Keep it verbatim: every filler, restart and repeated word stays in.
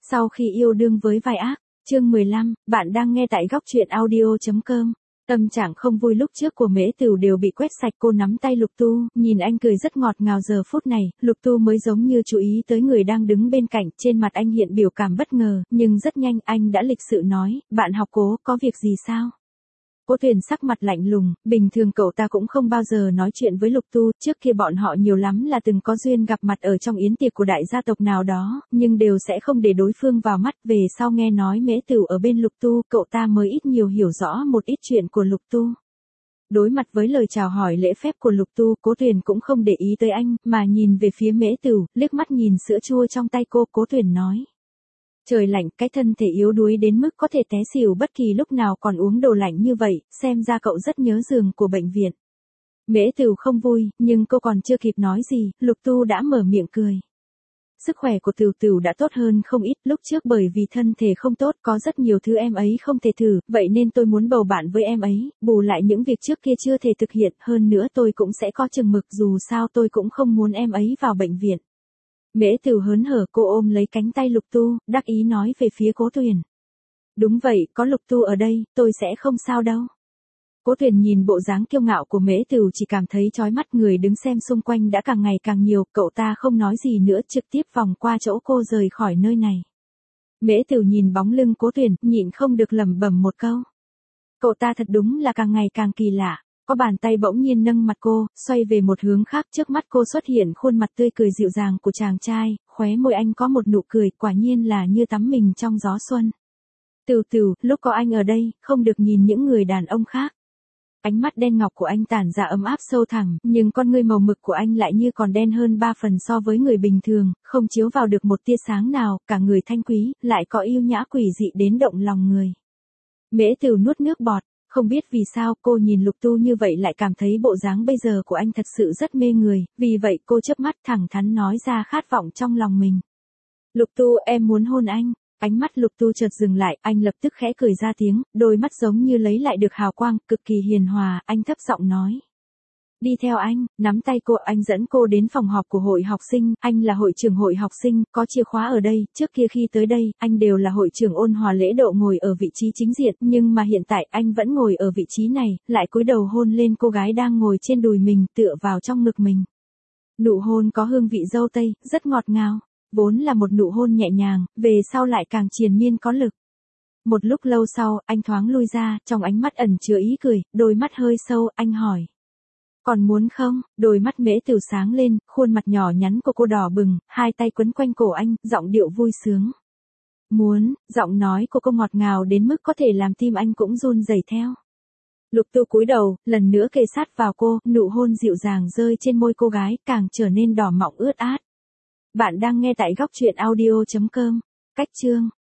Sau khi yêu đương với vai ác, chương mười lăm, bạn đang nghe tại góc truyện audio.com. Tâm trạng không vui lúc trước của Mễ Tửu đều bị quét sạch, cô nắm tay Lục Tu, nhìn anh cười rất ngọt ngào. Giờ phút này, Lục Tu mới giống như chú ý tới người đang đứng bên cạnh, trên mặt anh hiện biểu cảm bất ngờ, nhưng rất nhanh anh đã lịch sự nói, bạn học Cố, có việc gì sao? Cố Tuyền sắc mặt lạnh lùng, bình thường cậu ta cũng không bao giờ nói chuyện với Lục Tu, trước kia bọn họ nhiều lắm là từng có duyên gặp mặt ở trong yến tiệc của đại gia tộc nào đó, nhưng đều sẽ không để đối phương vào mắt. Về sau nghe nói Mễ Tửu ở bên Lục Tu, cậu ta mới ít nhiều hiểu rõ một ít chuyện của Lục Tu. Đối mặt với lời chào hỏi lễ phép của Lục Tu, Cố Tuyền cũng không để ý tới anh, mà nhìn về phía Mễ Tửu, liếc mắt nhìn sữa chua trong tay cô. Cố Tuyền nói. Trời lạnh, cái thân thể yếu đuối đến mức có thể té xỉu bất kỳ lúc nào còn uống đồ lạnh như vậy, xem ra cậu rất nhớ giường của bệnh viện. Mễ Tửu không vui, nhưng cô còn chưa kịp nói gì, Lục Tu đã mở miệng cười. Sức khỏe của Tửu Tửu đã tốt hơn không ít, lúc trước bởi vì thân thể không tốt có rất nhiều thứ em ấy không thể thử, vậy nên tôi muốn bầu bạn với em ấy, bù lại những việc trước kia chưa thể thực hiện, hơn nữa tôi cũng sẽ có chừng mực, dù sao tôi cũng không muốn em ấy vào bệnh viện. Mễ Tửu hớn hở, cô ôm lấy cánh tay Lục Tu, đắc ý nói về phía Cố Tuyền. Đúng vậy, có Lục Tu ở đây, tôi sẽ không sao đâu. Cố Tuyền nhìn bộ dáng kiêu ngạo của Mễ Tửu chỉ cảm thấy chói mắt, người đứng xem xung quanh đã càng ngày càng nhiều, cậu ta không nói gì nữa, trực tiếp vòng qua chỗ cô rời khỏi nơi này. Mễ Tửu nhìn bóng lưng Cố Tuyền, nhịn không được lẩm bẩm một câu. Cậu ta thật đúng là càng ngày càng kỳ lạ. Có bàn tay bỗng nhiên nâng mặt cô, xoay về một hướng khác, trước mắt cô xuất hiện khuôn mặt tươi cười dịu dàng của chàng trai, khóe môi anh có một nụ cười, quả nhiên là như tắm mình trong gió xuân. Tửu Tửu, lúc có anh ở đây, không được nhìn những người đàn ông khác. Ánh mắt đen ngọc của anh tản ra ấm áp sâu thẳm, nhưng con ngươi màu mực của anh lại như còn đen hơn ba phần so với người bình thường, không chiếu vào được một tia sáng nào, cả người thanh quý, lại có yêu nhã quỷ dị đến động lòng người. Mễ Tửu nuốt nước bọt. Không biết vì sao cô nhìn Lục Tu như vậy lại cảm thấy bộ dáng bây giờ của anh thật sự rất mê người, vì vậy cô chớp mắt thẳng thắn nói ra khát vọng trong lòng mình. Lục Tu, em muốn hôn anh. Ánh mắt Lục Tu chợt dừng lại, anh lập tức khẽ cười ra tiếng, đôi mắt giống như lấy lại được hào quang, cực kỳ hiền hòa, anh thấp giọng nói. Đi theo anh, nắm tay cô, anh dẫn cô đến phòng họp của hội học sinh, anh là hội trưởng hội học sinh, có chìa khóa ở đây, trước kia khi tới đây, anh đều là hội trưởng ôn hòa lễ độ ngồi ở vị trí chính diện, nhưng mà hiện tại anh vẫn ngồi ở vị trí này, lại cúi đầu hôn lên cô gái đang ngồi trên đùi mình, tựa vào trong ngực mình. Nụ hôn có hương vị dâu tây, rất ngọt ngào, vốn là một nụ hôn nhẹ nhàng, về sau lại càng triền miên có lực. Một lúc lâu sau, anh thoáng lui ra, trong ánh mắt ẩn chứa ý cười, đôi mắt hơi sâu, anh hỏi. Còn muốn không? Đôi mắt Mễ Tửu sáng lên, khuôn mặt nhỏ nhắn của cô đỏ bừng, hai tay quấn quanh cổ anh, giọng điệu vui sướng. Muốn, giọng nói của cô ngọt ngào đến mức có thể làm tim anh cũng run rẩy theo. Lục Tu cúi đầu, lần nữa kề sát vào cô, nụ hôn dịu dàng rơi trên môi cô gái, càng trở nên đỏ mọng ướt át. Bạn đang nghe tại góc truyện audio chấm com. Cách chương